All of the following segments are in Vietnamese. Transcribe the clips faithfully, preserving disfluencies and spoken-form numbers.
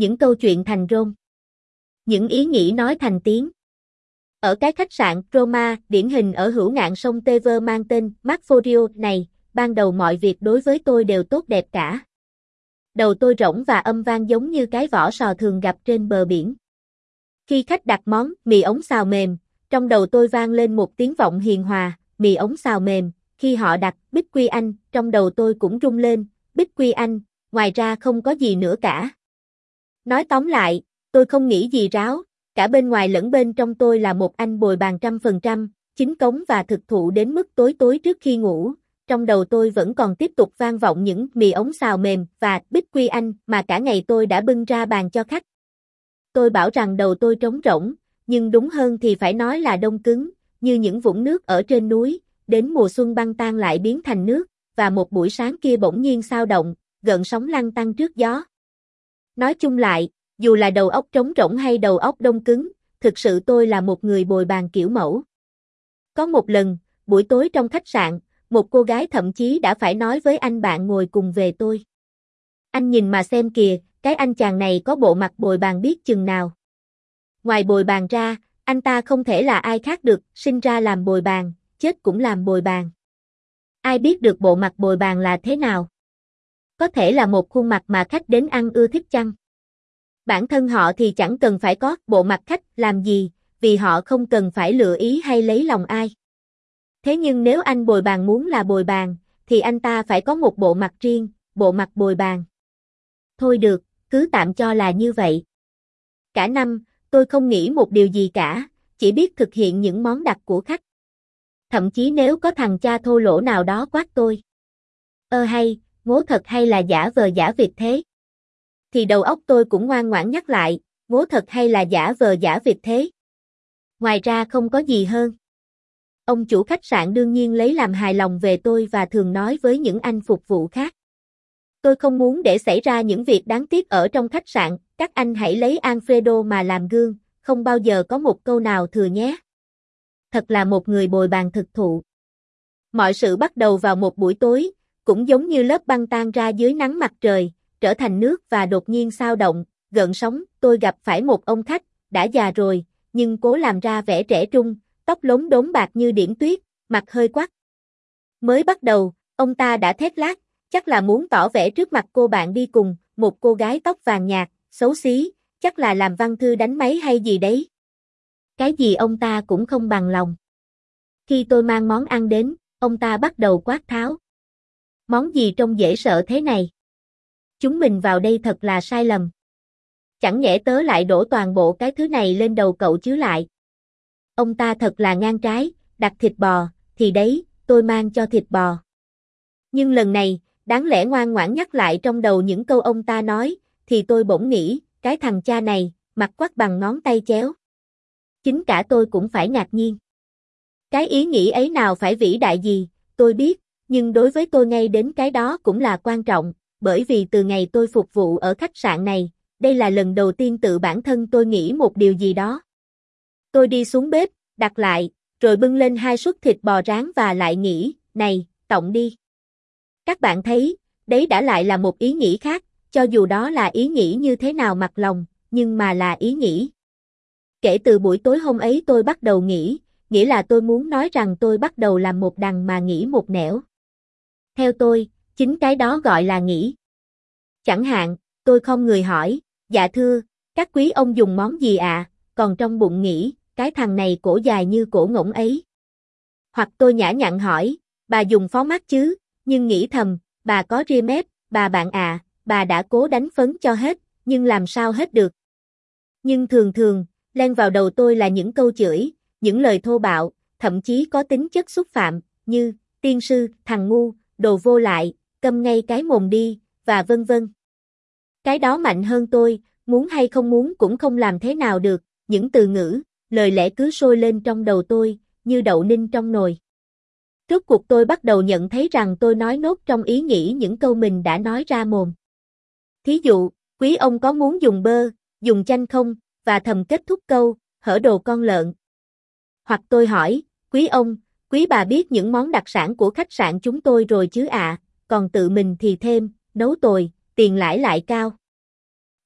những câu chuyện thành rôm. Những ý nghĩ nói thành tiếng. Ở cái khách sạn Roma điển hình ở hữu ngạn sông Tevere mang tên Marforio này, ban đầu mọi việc đối với tôi đều tốt đẹp cả. Đầu tôi rỗng và âm vang giống như cái vỏ sò thường gặp trên bờ biển. Khi khách đặt món mì ống xào mềm, trong đầu tôi vang lên một tiếng vọng hiền hòa, mì ống xào mềm. Khi họ đặt Bích Quy Anh, trong đầu tôi cũng rung lên, Bích Quy Anh, ngoài ra không có gì nữa cả. Nói tóm lại, tôi không nghĩ gì ráo, cả bên ngoài lẫn bên trong tôi là một anh bồi bàn trăm phần trăm, chính cống và thực thụ đến mức tối tối trước khi ngủ. Trong đầu tôi vẫn còn tiếp tục vang vọng những mì ống xào mềm và Bích Quy Anh mà cả ngày tôi đã bưng ra bàn cho khách. Tôi bảo rằng đầu tôi trống rỗng, nhưng đúng hơn thì phải nói là đông cứng, như những vũng nước ở trên núi, đến mùa xuân băng tan lại biến thành nước, và một buổi sáng kia bỗng nhiên sao động, gợn sóng lăn tăn trước gió. Nói chung lại, dù là đầu óc trống rỗng hay đầu óc đông cứng, thực sự tôi là một người bồi bàn kiểu mẫu. Có một lần, buổi tối trong khách sạn, một cô gái thậm chí đã phải nói với anh bạn ngồi cùng về tôi. Anh nhìn mà xem kìa, cái anh chàng này có bộ mặt bồi bàn biết chừng nào. Ngoài bồi bàn ra, anh ta không thể là ai khác được, sinh ra làm bồi bàn, chết cũng làm bồi bàn. Ai biết được bộ mặt bồi bàn là thế nào? Có thể là một khuôn mặt mà khách đến ăn ưa thích chăng? Bản thân họ thì chẳng cần phải có bộ mặt khách làm gì, vì họ không cần phải lựa ý hay lấy lòng ai. Thế nhưng nếu anh bồi bàn muốn là bồi bàn, thì anh ta phải có một bộ mặt riêng, bộ mặt bồi bàn. Thôi được, cứ tạm cho là như vậy. Cả năm, tôi không nghĩ một điều gì cả, chỉ biết thực hiện những món đặt của khách. Thậm chí nếu có thằng cha thô lỗ nào đó quát tôi. Ơ hay, ngố thật hay là giả vờ giả vịt thế? Thì đầu óc tôi cũng ngoan ngoãn nhắc lại, ngố thật hay là giả vờ giả vịt thế? Ngoài ra không có gì hơn. Ông chủ khách sạn đương nhiên lấy làm hài lòng về tôi và thường nói với những anh phục vụ khác. Tôi không muốn để xảy ra những việc đáng tiếc ở trong khách sạn, các anh hãy lấy Alfredo mà làm gương, không bao giờ có một câu nào thừa nhé. Thật là một người bồi bàn thực thụ. Mọi sự bắt đầu vào một buổi tối, cũng giống như lớp băng tan ra dưới nắng mặt trời, trở thành nước và đột nhiên sao động, gợn sóng. Tôi gặp phải một ông khách, đã già rồi, nhưng cố làm ra vẻ trẻ trung, tóc lốm đốm bạc như điểm tuyết, mặt hơi quắt. Mới bắt đầu, ông ta đã thét lác, chắc là muốn tỏ vẻ trước mặt cô bạn đi cùng, một cô gái tóc vàng nhạt, xấu xí, chắc là làm văn thư đánh máy hay gì đấy. Cái gì ông ta cũng không bằng lòng. Khi tôi mang món ăn đến, ông ta bắt đầu quát tháo. Món gì trông dễ sợ thế này? Chúng mình vào đây thật là sai lầm. Chẳng nhẽ tớ lại đổ toàn bộ cái thứ này lên đầu cậu chứ lại. Ông ta thật là ngang trái, đặt thịt bò, thì đấy, tôi mang cho thịt bò. Nhưng lần này, đáng lẽ ngoan ngoãn nhắc lại trong đầu những câu ông ta nói, thì tôi bỗng nghĩ, cái thằng cha này, mặt quắt bằng ngón tay chéo. Chính cả tôi cũng phải ngạc nhiên. Cái ý nghĩ ấy nào phải vĩ đại gì, tôi biết, nhưng đối với tôi ngay đến cái đó cũng là quan trọng, bởi vì từ ngày tôi phục vụ ở khách sạn này, đây là lần đầu tiên tự bản thân tôi nghĩ một điều gì đó. Tôi đi xuống bếp, đặt lại, rồi bưng lên hai suất thịt bò rán và lại nghĩ, này, tọng đi. Các bạn thấy, đấy đã lại là một ý nghĩ khác, cho dù đó là ý nghĩ như thế nào mặc lòng, nhưng mà là ý nghĩ. Kể từ buổi tối hôm ấy tôi bắt đầu nghĩ, nghĩa là tôi muốn nói rằng tôi bắt đầu làm một đằng mà nghĩ một nẻo. Theo tôi, chính cái đó gọi là nghĩ. Chẳng hạn, tôi không người hỏi, dạ thưa, các quý ông dùng món gì ạ, à? Còn trong bụng nghĩ, cái thằng này cổ dài như cổ ngỗng ấy. Hoặc tôi nhã nhặn hỏi, bà dùng phó mát chứ, nhưng nghĩ thầm, bà có ria mép, bà bạn à, bà đã cố đánh phấn cho hết, nhưng làm sao hết được. Nhưng thường thường, len vào đầu tôi là những câu chửi, những lời thô bạo, thậm chí có tính chất xúc phạm, như, tiên sư, thằng ngu, đồ vô lại, câm ngay cái mồm đi, và vân vân. Cái đó mạnh hơn tôi, muốn hay không muốn cũng không làm thế nào được, những từ ngữ, lời lẽ cứ sôi lên trong đầu tôi, như đậu ninh trong nồi. Rốt cuộc tôi bắt đầu nhận thấy rằng tôi nói nốt trong ý nghĩ những câu mình đã nói ra mồm. Thí dụ, quý ông có muốn dùng bơ, dùng chanh không, và thầm kết thúc câu, hở đồ con lợn. Hoặc tôi hỏi, quý ông, quý bà biết những món đặc sản của khách sạn chúng tôi rồi chứ ạ, à, còn tự mình thì thêm, nấu tồi, tiền lãi lại cao.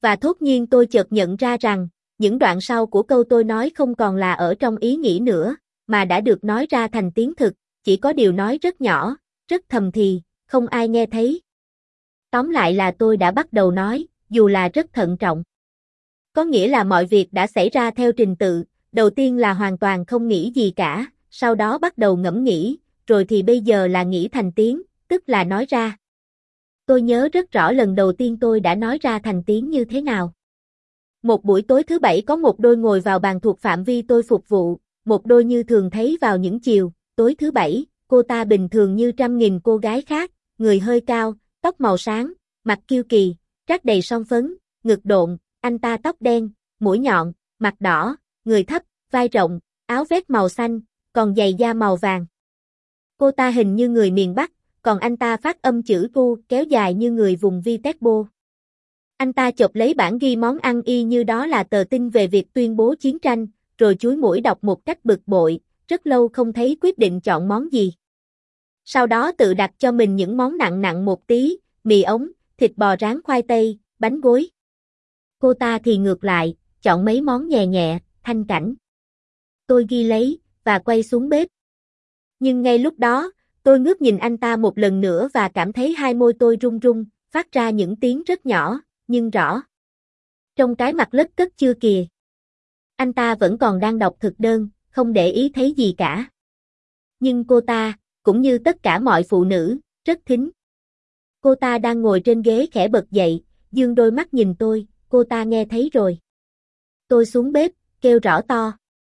Và thốt nhiên tôi chợt nhận ra rằng, những đoạn sau của câu tôi nói không còn là ở trong ý nghĩ nữa, mà đã được nói ra thành tiếng thực, chỉ có điều nói rất nhỏ, rất thầm thì, không ai nghe thấy. Tóm lại là tôi đã bắt đầu nói, dù là rất thận trọng. Có nghĩa là mọi việc đã xảy ra theo trình tự, đầu tiên là hoàn toàn không nghĩ gì cả, sau đó bắt đầu ngẫm nghĩ, rồi thì bây giờ là nghĩ thành tiếng, tức là nói ra. Tôi nhớ rất rõ lần đầu tiên tôi đã nói ra thành tiếng như thế nào. Một buổi tối thứ bảy có một đôi ngồi vào bàn thuộc phạm vi tôi phục vụ, một đôi như thường thấy vào những chiều, tối thứ bảy, cô ta bình thường như trăm nghìn cô gái khác, người hơi cao, tóc màu sáng, mặt kiêu kỳ, trát đầy son phấn, ngực độn, anh ta tóc đen, mũi nhọn, mặt đỏ, người thấp, vai rộng, áo vest màu xanh, còn giày da màu vàng. Cô ta hình như người miền Bắc, còn anh ta phát âm chữ U kéo dài như người vùng Viterbo. Anh ta chộp lấy bản ghi món ăn y như đó là tờ tin về việc tuyên bố chiến tranh, rồi chúi mũi đọc một cách bực bội, rất lâu không thấy quyết định chọn món gì. Sau đó tự đặt cho mình những món nặng nặng một tí, mì ống, thịt bò rán khoai tây, bánh gối. Cô ta thì ngược lại, chọn mấy món nhẹ nhẹ, thanh cảnh. Tôi ghi lấy, và quay xuống bếp. Nhưng ngay lúc đó, tôi ngước nhìn anh ta một lần nữa và cảm thấy hai môi tôi run run, phát ra những tiếng rất nhỏ, nhưng rõ. Trong cái mặt lất cất chưa kìa. Anh ta vẫn còn đang đọc thực đơn, không để ý thấy gì cả. Nhưng cô ta, cũng như tất cả mọi phụ nữ, rất thính. Cô ta đang ngồi trên ghế khẽ bật dậy, dương đôi mắt nhìn tôi, cô ta nghe thấy rồi. Tôi xuống bếp, kêu rõ to.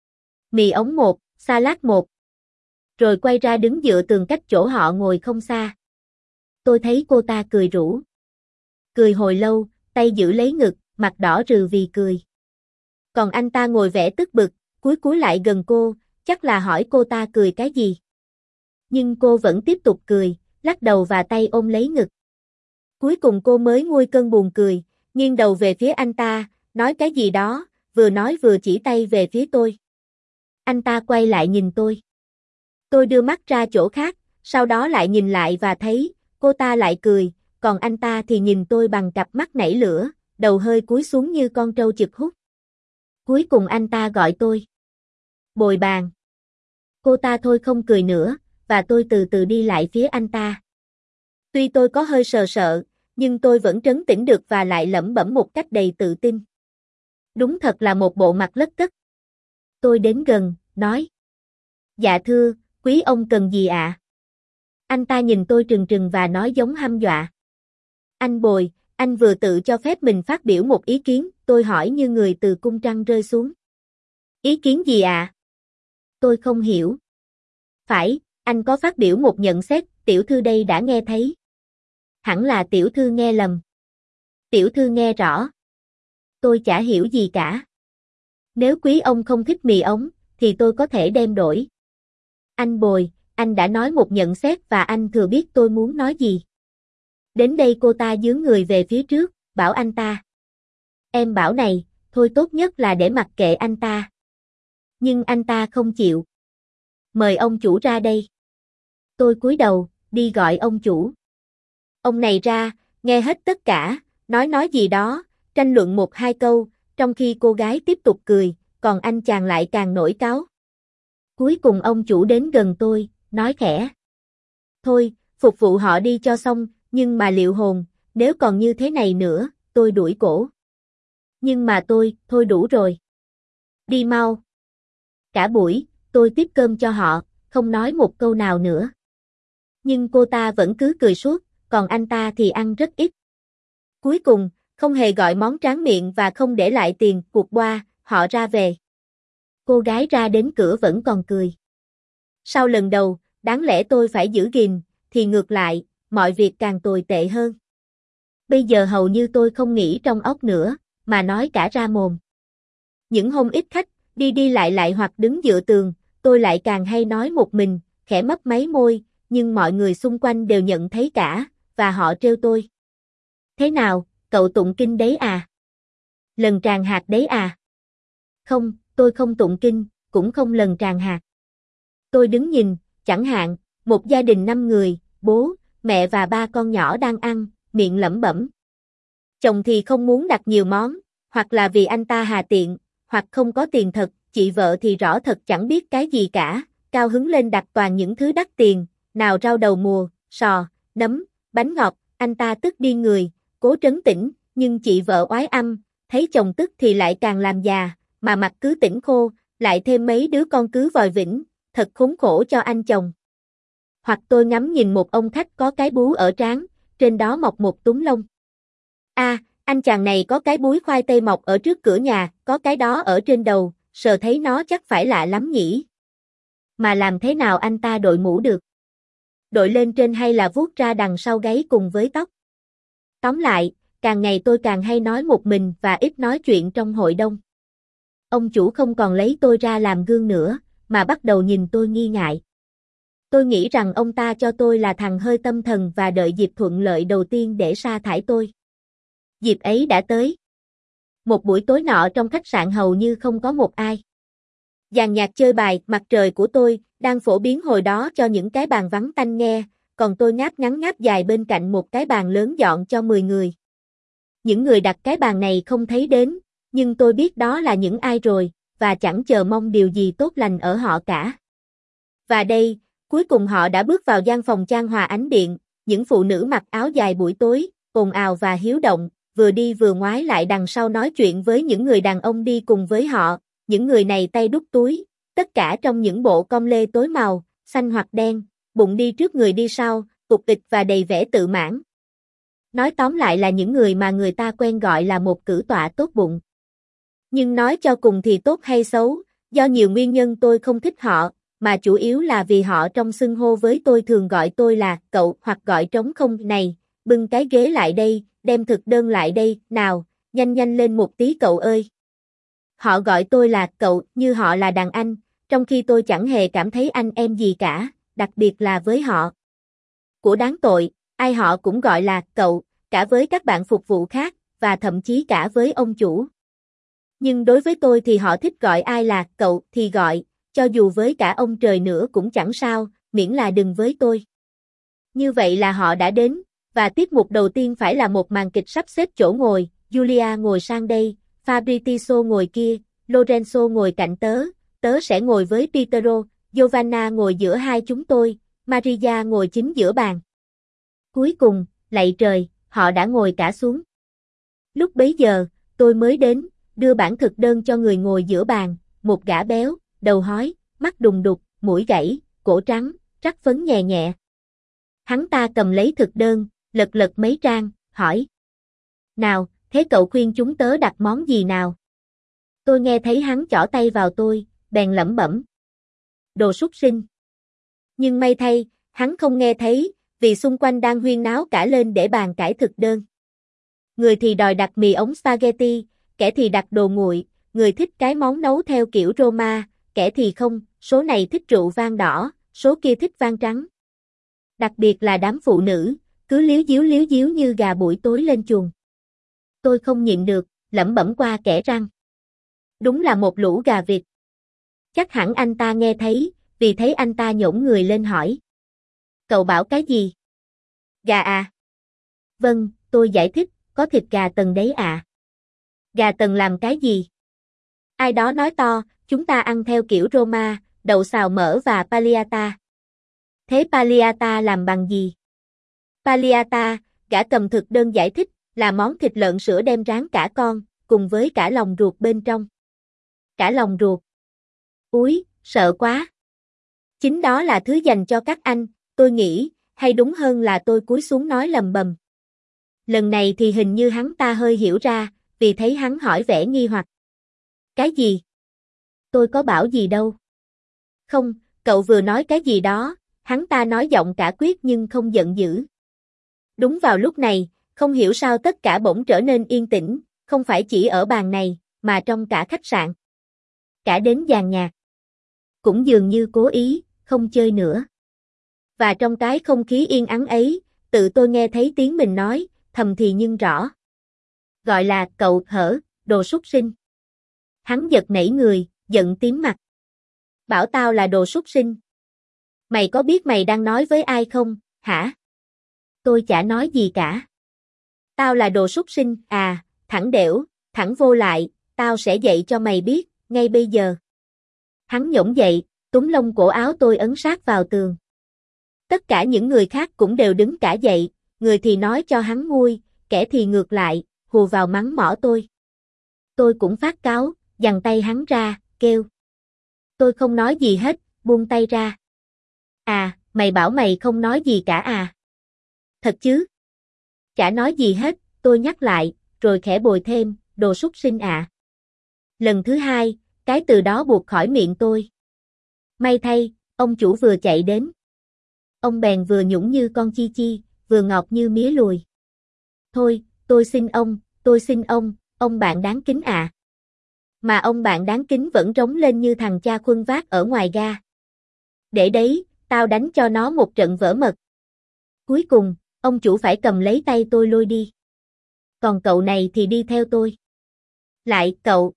Mì ống một, salad một. Rồi quay ra đứng dựa tường cách chỗ họ ngồi không xa. Tôi thấy cô ta cười rũ. Cười hồi lâu, tay giữ lấy ngực, mặt đỏ rừ vì cười. Còn anh ta ngồi vẻ tức bực, cúi cúi lại gần cô, chắc là hỏi cô ta cười cái gì. Nhưng cô vẫn tiếp tục cười, lắc đầu và tay ôm lấy ngực. Cuối cùng cô mới nguôi cơn buồn cười, nghiêng đầu về phía anh ta, nói cái gì đó, vừa nói vừa chỉ tay về phía tôi. Anh ta quay lại nhìn tôi. Tôi đưa mắt ra chỗ khác, sau đó lại nhìn lại và thấy, cô ta lại cười, còn anh ta thì nhìn tôi bằng cặp mắt nảy lửa, đầu hơi cúi xuống như con trâu chực hút. Cuối cùng anh ta gọi tôi. Bồi bàn. Cô ta thôi không cười nữa, và tôi từ từ đi lại phía anh ta. Tuy tôi có hơi sợ sợ, nhưng tôi vẫn trấn tĩnh được và lại lẩm bẩm một cách đầy tự tin. Đúng thật là một bộ mặt lất cất. Tôi đến gần, nói. Dạ thưa, quý ông cần gì ạ? À? Anh ta nhìn tôi trừng trừng và nói giống hăm dọa. Anh Bồi, anh vừa tự cho phép mình phát biểu một ý kiến, tôi hỏi như người từ cung trăng rơi xuống. Ý kiến gì ạ? À? Tôi không hiểu. Phải, anh có phát biểu một nhận xét, tiểu thư đây đã nghe thấy. Hẳn là tiểu thư nghe lầm. Tiểu thư nghe rõ. Tôi chả hiểu gì cả. Nếu quý ông không thích mì ống, thì tôi có thể đem đổi. Anh Bồi, anh đã nói một nhận xét và anh thừa biết tôi muốn nói gì. Đến đây cô ta dướn người về phía trước, bảo anh ta. Em bảo này, thôi tốt nhất là để mặc kệ anh ta. Nhưng anh ta không chịu. Mời ông chủ ra đây. Tôi cúi đầu, đi gọi ông chủ. Ông này ra, nghe hết tất cả, nói nói gì đó, tranh luận một hai câu, trong khi cô gái tiếp tục cười, còn anh chàng lại càng nổi cáu. Cuối cùng ông chủ đến gần tôi, nói khẽ. Thôi, phục vụ họ đi cho xong, nhưng mà liệu hồn, nếu còn như thế này nữa, tôi đuổi cổ. Nhưng mà tôi, thôi đủ rồi. Đi mau. Cả buổi, tôi tiếp cơm cho họ, không nói một câu nào nữa. Nhưng cô ta vẫn cứ cười suốt, còn anh ta thì ăn rất ít. Cuối cùng, không hề gọi món tráng miệng và không để lại tiền cuộc boa, họ ra về. Cô gái ra đến cửa vẫn còn cười. Sau lần đầu, đáng lẽ tôi phải giữ gìn, thì ngược lại, mọi việc càng tồi tệ hơn. Bây giờ hầu như tôi không nghĩ trong óc nữa, mà nói cả ra mồm. Những hôm ít khách, đi đi lại lại hoặc đứng dựa tường, tôi lại càng hay nói một mình, khẽ mấp máy môi, nhưng mọi người xung quanh đều nhận thấy cả, và họ trêu tôi. Thế nào, cậu tụng kinh đấy à? Lần tràng hạt đấy à? Không, tôi không tụng kinh, cũng không lần tràng hạt. Tôi đứng nhìn, chẳng hạn, một gia đình năm người, bố, mẹ và ba con nhỏ đang ăn, miệng lẩm bẩm. Chồng thì không muốn đặt nhiều món, hoặc là vì anh ta hà tiện, hoặc không có tiền thật, chị vợ thì rõ thật chẳng biết cái gì cả, cao hứng lên đặt toàn những thứ đắt tiền, nào rau đầu mùa, sò, nấm, bánh ngọt, anh ta tức điên người, cố trấn tĩnh, nhưng chị vợ oái âm, thấy chồng tức thì lại càng làm già, mà mặt cứ tỉnh khô, lại thêm mấy đứa con cứ vòi vĩnh, thật khốn khổ cho anh chồng. Hoặc tôi ngắm nhìn một ông khách có cái bú ở trán, trên đó mọc một túm lông. A, à, anh chàng này có cái búi khoai tây mọc ở trước cửa nhà, có cái đó ở trên đầu, sờ thấy nó chắc phải lạ lắm nhỉ. Mà làm thế nào anh ta đội mũ được? Đội lên trên hay là vuốt ra đằng sau gáy cùng với tóc? Tóm lại, càng ngày tôi càng hay nói một mình và ít nói chuyện trong hội đông. Ông chủ không còn lấy tôi ra làm gương nữa, mà bắt đầu nhìn tôi nghi ngại. Tôi nghĩ rằng ông ta cho tôi là thằng hơi tâm thần và đợi dịp thuận lợi đầu tiên để sa thải tôi. Dịp ấy đã tới. Một buổi tối nọ trong khách sạn hầu như không có một ai. Dàn nhạc chơi bài Mặt trời của tôi đang phổ biến hồi đó cho những cái bàn vắng tanh nghe, còn tôi ngáp ngắn ngáp dài bên cạnh một cái bàn lớn dọn cho mười người. Những người đặt cái bàn này không thấy đến, nhưng tôi biết đó là những ai rồi, và chẳng chờ mong điều gì tốt lành ở họ cả. Và đây, cuối cùng họ đã bước vào gian phòng chan hòa ánh điện, những phụ nữ mặc áo dài buổi tối, ồn ào và hiếu động, vừa đi vừa ngoái lại đằng sau nói chuyện với những người đàn ông đi cùng với họ, những người này tay đút túi, tất cả trong những bộ com lê tối màu, xanh hoặc đen, bụng đi trước người đi sau, cục ịch và đầy vẻ tự mãn. Nói tóm lại là những người mà người ta quen gọi là một cử tọa tốt bụng. Nhưng nói cho cùng thì tốt hay xấu, do nhiều nguyên nhân tôi không thích họ, mà chủ yếu là vì họ trong xưng hô với tôi thường gọi tôi là cậu hoặc gọi trống không. Này, bưng cái ghế lại đây, đem thực đơn lại đây, nào, nhanh nhanh lên một tí cậu ơi. Họ gọi tôi là cậu như họ là đàn anh, trong khi tôi chẳng hề cảm thấy anh em gì cả, đặc biệt là với họ. Của đáng tội, ai họ cũng gọi là cậu, cả với các bạn phục vụ khác, và thậm chí cả với ông chủ. Nhưng đối với tôi thì họ thích gọi ai là cậu thì gọi, cho dù với cả ông trời nữa cũng chẳng sao, miễn là đừng với tôi. Như vậy là họ đã đến, và tiết mục đầu tiên phải là một màn kịch sắp xếp chỗ ngồi, Julia ngồi sang đây, Fabrizio ngồi kia, Lorenzo ngồi cạnh tớ, tớ sẽ ngồi với Pietro, Giovanna ngồi giữa hai chúng tôi, Maria ngồi chính giữa bàn. Cuối cùng, lạy trời, họ đã ngồi cả xuống. Lúc bấy giờ, tôi mới đến, đưa bản thực đơn cho người ngồi giữa bàn, một gã béo, đầu hói, mắt đùng đục, mũi gãy, cổ trắng, rắc phấn nhẹ nhẹ. Hắn ta cầm lấy thực đơn, lật lật mấy trang, hỏi. Nào, thế cậu khuyên chúng tớ đặt món gì nào? Tôi nghe thấy hắn chỏ tay vào tôi, bèn lẩm bẩm. Đồ súc sinh. Nhưng may thay, hắn không nghe thấy, vì xung quanh đang huyên náo cả lên để bàn cãi thực đơn. Người thì đòi đặt mì ống spaghetti, kẻ thì đặt đồ nguội, người thích cái món nấu theo kiểu Roma, kẻ thì không, số này thích rượu vang đỏ, số kia thích vang trắng. Đặc biệt là đám phụ nữ, cứ líu díu líu díu như gà buổi tối lên chuồng. Tôi không nhịn được, lẩm bẩm qua kẽ răng. Đúng là một lũ gà vịt. Chắc hẳn anh ta nghe thấy, vì thấy anh ta nhổn người lên hỏi. Cậu bảo cái gì? Gà à? Vâng, tôi giải thích, có thịt gà tần đấy à. Gà tần làm cái gì? Ai đó nói to, chúng ta ăn theo kiểu Roma, đậu xào mỡ và pagliata. Thế pagliata làm bằng gì? Pagliata, gã cầm thực đơn giải thích, là món thịt lợn sữa đem rán cả con, cùng với cả lòng ruột bên trong. Cả lòng ruột. Úi, sợ quá. Chính đó là thứ dành cho các anh, tôi nghĩ, hay đúng hơn là tôi cúi xuống nói lầm bầm. Lần này thì hình như hắn ta hơi hiểu ra, vì thấy hắn hỏi vẻ nghi hoặc. Cái gì? Tôi có bảo gì đâu. Không, cậu vừa nói cái gì đó, hắn ta nói giọng cả quyết nhưng không giận dữ. Đúng vào lúc này, không hiểu sao tất cả bỗng trở nên yên tĩnh, không phải chỉ ở bàn này, mà trong cả khách sạn. Cả đến dàn nhạc. Cũng dường như cố ý, không chơi nữa. Và trong cái không khí yên ắng ấy, tự tôi nghe thấy tiếng mình nói, thầm thì nhưng rõ. Gọi là cậu hở, đồ súc sinh. Hắn giật nảy người, giận tím mặt. Bảo tao là đồ súc sinh. Mày có biết mày đang nói với ai không, hả? Tôi chả nói gì cả. Tao là đồ súc sinh, à, thẳng đểu, thẳng vô lại, tao sẽ dạy cho mày biết, ngay bây giờ. Hắn nhổm dậy, túm lông cổ áo tôi ấn sát vào tường. Tất cả những người khác cũng đều đứng cả dậy, người thì nói cho hắn nguôi, kẻ thì ngược lại, hùa vào mắng mỏ tôi. Tôi cũng phát cáu, giằng tay hắn ra, kêu. Tôi không nói gì hết, buông tay ra. À, mày bảo mày không nói gì cả à? Thật chứ? Chả nói gì hết, tôi nhắc lại, rồi khẽ bồi thêm, đồ súc sinh ạ. À. Lần thứ hai, cái từ đó buộc khỏi miệng tôi. May thay, ông chủ vừa chạy đến. Ông bèn vừa nhũng như con chi chi, vừa ngọt như mía lùi. Thôi, tôi xin ông, tôi xin ông, ông bạn đáng kính ạ. À. Mà ông bạn đáng kính vẫn rống lên như thằng cha khuân vác ở ngoài ga. Để đấy, tao đánh cho nó một trận vỡ mật. Cuối cùng, ông chủ phải cầm lấy tay tôi lôi đi. Còn cậu này thì đi theo tôi. Lại, cậu.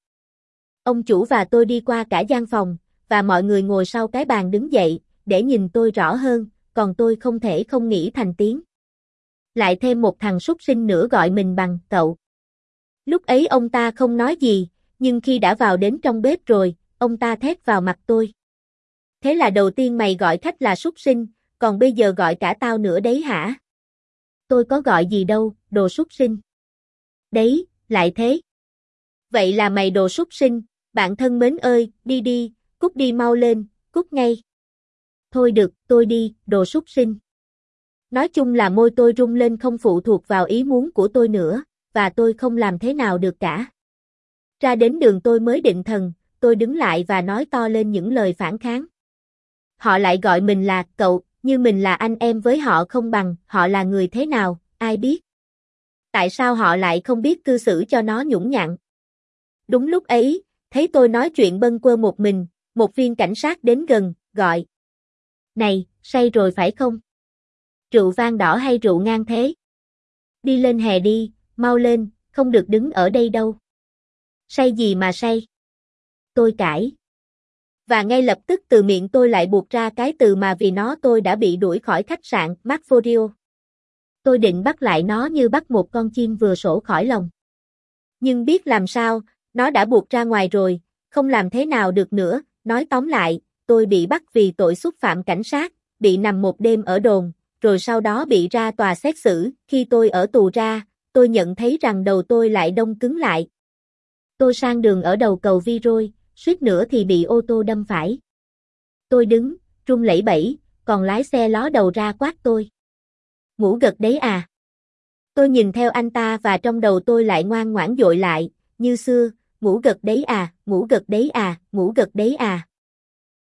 Ông chủ và tôi đi qua cả gian phòng, và mọi người ngồi sau cái bàn đứng dậy, để nhìn tôi rõ hơn, còn tôi không thể không nghĩ thành tiếng. Lại thêm một thằng súc sinh nữa gọi mình bằng cậu. Lúc ấy ông ta không nói gì, nhưng khi đã vào đến trong bếp rồi, ông ta thét vào mặt tôi. Thế là đầu tiên mày gọi khách là súc sinh, còn bây giờ gọi cả tao nữa đấy hả? Tôi có gọi gì đâu, đồ súc sinh. Đấy, lại thế. Vậy là mày đồ súc sinh, bạn thân mến ơi, đi đi, cút đi mau lên, cút ngay. Thôi được, tôi đi, đồ súc sinh. Nói chung là môi tôi rung lên không phụ thuộc vào ý muốn của tôi nữa, và tôi không làm thế nào được cả. Ra đến đường tôi mới định thần, tôi đứng lại và nói to lên những lời phản kháng. Họ lại gọi mình là cậu, như mình là anh em với họ không bằng, họ là người thế nào, ai biết. Tại sao họ lại không biết cư xử cho nó nhũng nhặn? Đúng lúc ấy, thấy tôi nói chuyện bâng quơ một mình, một viên cảnh sát đến gần, gọi. Này, say rồi phải không? Rượu vang đỏ hay rượu ngang thế? Đi lên hè đi, mau lên, không được đứng ở đây đâu. Say gì mà say? Tôi cãi. Và ngay lập tức từ miệng tôi lại buộc ra cái từ mà vì nó tôi đã bị đuổi khỏi khách sạn Marforio. Tôi định bắt lại nó như bắt một con chim vừa sổ khỏi lồng. Nhưng biết làm sao, nó đã buộc ra ngoài rồi, không làm thế nào được nữa, nói tóm lại, tôi bị bắt vì tội xúc phạm cảnh sát, bị nằm một đêm ở đồn, rồi sau đó bị ra tòa xét xử, khi tôi ở tù ra, tôi nhận thấy rằng đầu tôi lại đông cứng lại. Tôi sang đường ở đầu cầu Viroi, suýt nữa thì bị ô tô đâm phải. Tôi đứng, run lẩy bẩy, còn lái xe ló đầu ra quát tôi. Ngủ gật đấy à? Tôi nhìn theo anh ta và trong đầu tôi lại ngoan ngoãn dội lại, như xưa, ngủ gật đấy à, ngủ gật đấy à, ngủ gật đấy à.